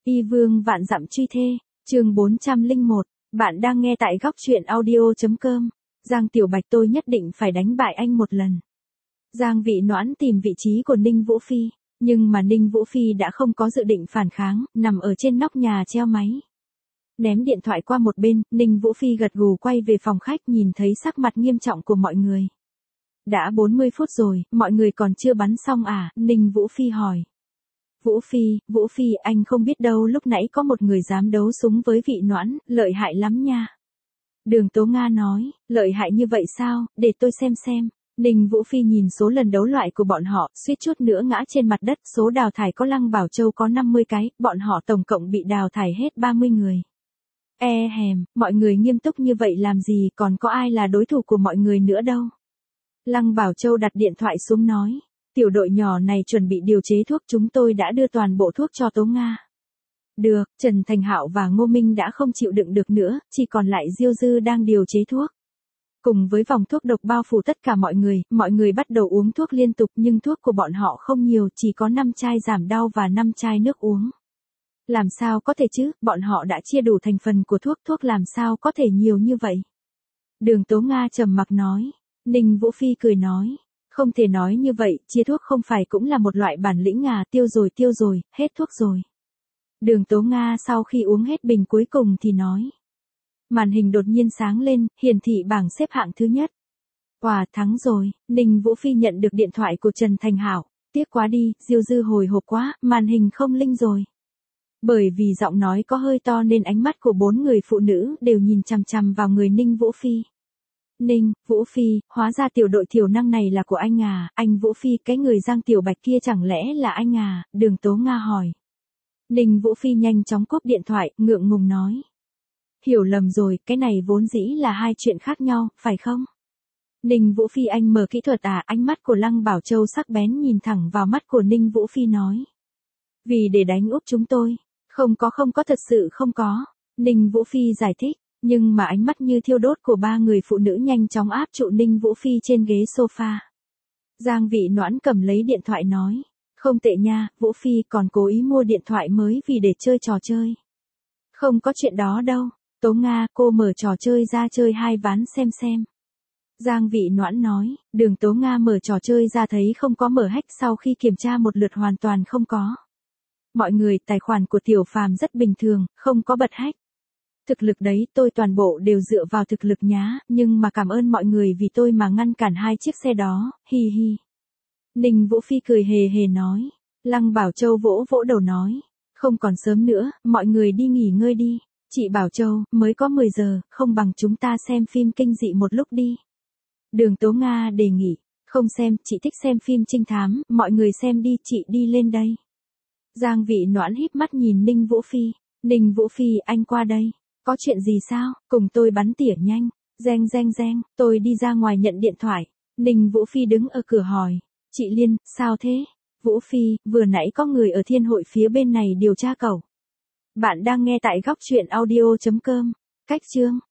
Y vương vạn dặm truy thê, chương 401, bạn đang nghe tại góc truyện audio.com. Giang Tiểu Bạch, tôi nhất định phải đánh bại anh một lần. Giang Vị Noãn tìm vị trí của Ninh Vũ Phi, nhưng mà Ninh Vũ Phi đã không có dự định phản kháng, nằm ở trên nóc nhà treo máy. Ném điện thoại qua một bên, Ninh Vũ Phi gật gù quay về phòng khách, nhìn thấy sắc mặt nghiêm trọng của mọi người. Đã 40 phút rồi, mọi người còn chưa bắn xong à? Ninh Vũ Phi hỏi. Vũ Phi, anh không biết đâu, lúc nãy có một người dám đấu súng với Vị Noãn, lợi hại lắm nha. Đường Tố Nga nói, lợi hại như vậy sao, để tôi xem. Ninh Vũ Phi nhìn số lần đấu loại của bọn họ, suýt chút nữa ngã trên mặt đất, số đào thải có Lăng Bảo Châu có 50 cái, bọn họ tổng cộng bị đào thải hết 30 người. Mọi người nghiêm túc như vậy làm gì, còn có ai là đối thủ của mọi người nữa đâu. Lăng Bảo Châu đặt điện thoại xuống nói, tiểu đội nhỏ này chuẩn bị điều chế thuốc, chúng tôi đã đưa toàn bộ thuốc cho Tố Nga. Được, Trần Thành Hạo và Ngô Minh đã không chịu đựng được nữa, chỉ còn lại Diêu Dư đang điều chế thuốc. Cùng với vòng thuốc độc bao phủ tất cả mọi người bắt đầu uống thuốc liên tục, nhưng thuốc của bọn họ không nhiều, chỉ có 5 chai giảm đau và 5 chai nước uống. Làm sao có thể chứ, bọn họ đã chia đủ thành phần của thuốc làm sao có thể nhiều như vậy. Đường Tố Nga trầm mặc nói. Ninh Vũ Phi cười nói, không thể nói như vậy, chia thuốc không phải cũng là một loại bản lĩnh à, tiêu rồi, hết thuốc rồi. Đường Tố Nga sau khi uống hết bình cuối cùng thì nói. Màn hình đột nhiên sáng lên, hiển thị bảng xếp hạng thứ nhất. Wow, thắng rồi. Ninh Vũ Phi nhận được điện thoại của Trần Thành Hạo. Tiếc quá đi, Diêu Dư hồi hộp quá, màn hình không linh rồi. Bởi vì giọng nói có hơi to nên ánh mắt của 4 người phụ nữ đều nhìn chằm chằm vào người Ninh Vũ Phi. Ninh Vũ Phi, hóa ra tiểu đội thiểu năng này là của anh à? Anh Vũ Phi, cái người Giang Tiểu Bạch kia chẳng lẽ là anh à? Đường Tố Nga hỏi. Ninh Vũ Phi nhanh chóng cúp điện thoại, ngượng ngùng nói. Hiểu lầm rồi, cái này vốn dĩ là hai chuyện khác nhau, phải không? Ninh Vũ Phi, anh mở kỹ thuật à? Ánh mắt của Lăng Bảo Châu sắc bén nhìn thẳng vào mắt của Ninh Vũ Phi nói. Vì để đánh úp chúng tôi. Không có, thật sự không có. Ninh Vũ Phi giải thích, nhưng mà ánh mắt như thiêu đốt của 3 người phụ nữ nhanh chóng áp trụ Ninh Vũ Phi trên ghế sofa. Giang Vị Noãn cầm lấy điện thoại nói, không tệ nha, Vũ Phi còn cố ý mua điện thoại mới vì để chơi trò chơi. Không có chuyện đó đâu. Tố Nga, cô mở trò chơi ra chơi 2 ván xem. Giang Vị Noãn nói, Đường Tố Nga mở trò chơi ra thấy không có mở hack, sau khi kiểm tra một lượt hoàn toàn không có. Mọi người, tài khoản của Tiểu Phàm rất bình thường, không có bật hack. Thực lực đấy, tôi toàn bộ đều dựa vào thực lực nhá, nhưng mà cảm ơn mọi người vì tôi mà ngăn cản 2 chiếc xe đó, hi hi. Ninh Vũ Phi cười hề nói. Lăng Bảo Châu vỗ đầu nói, không còn sớm nữa, mọi người đi nghỉ ngơi đi. Chị Bảo Châu, mới có 10 giờ, không bằng chúng ta xem phim kinh dị một lúc đi. Đường Tố Nga đề nghị, không xem, chị thích xem phim trinh thám, mọi người xem đi, chị đi lên đây. Giang Vị Noãn híp mắt nhìn Ninh Vũ Phi. Ninh Vũ Phi, anh qua đây. Có chuyện gì sao? Cùng tôi bắn tỉa nhanh. Reng, tôi đi ra ngoài nhận điện thoại. Ninh Vũ Phi đứng ở cửa hỏi. Chị Liên, sao thế? Vũ Phi, vừa nãy có người ở thiên hội phía bên này điều tra cậu. Bạn đang nghe tại góc truyện audio.com. Cách chương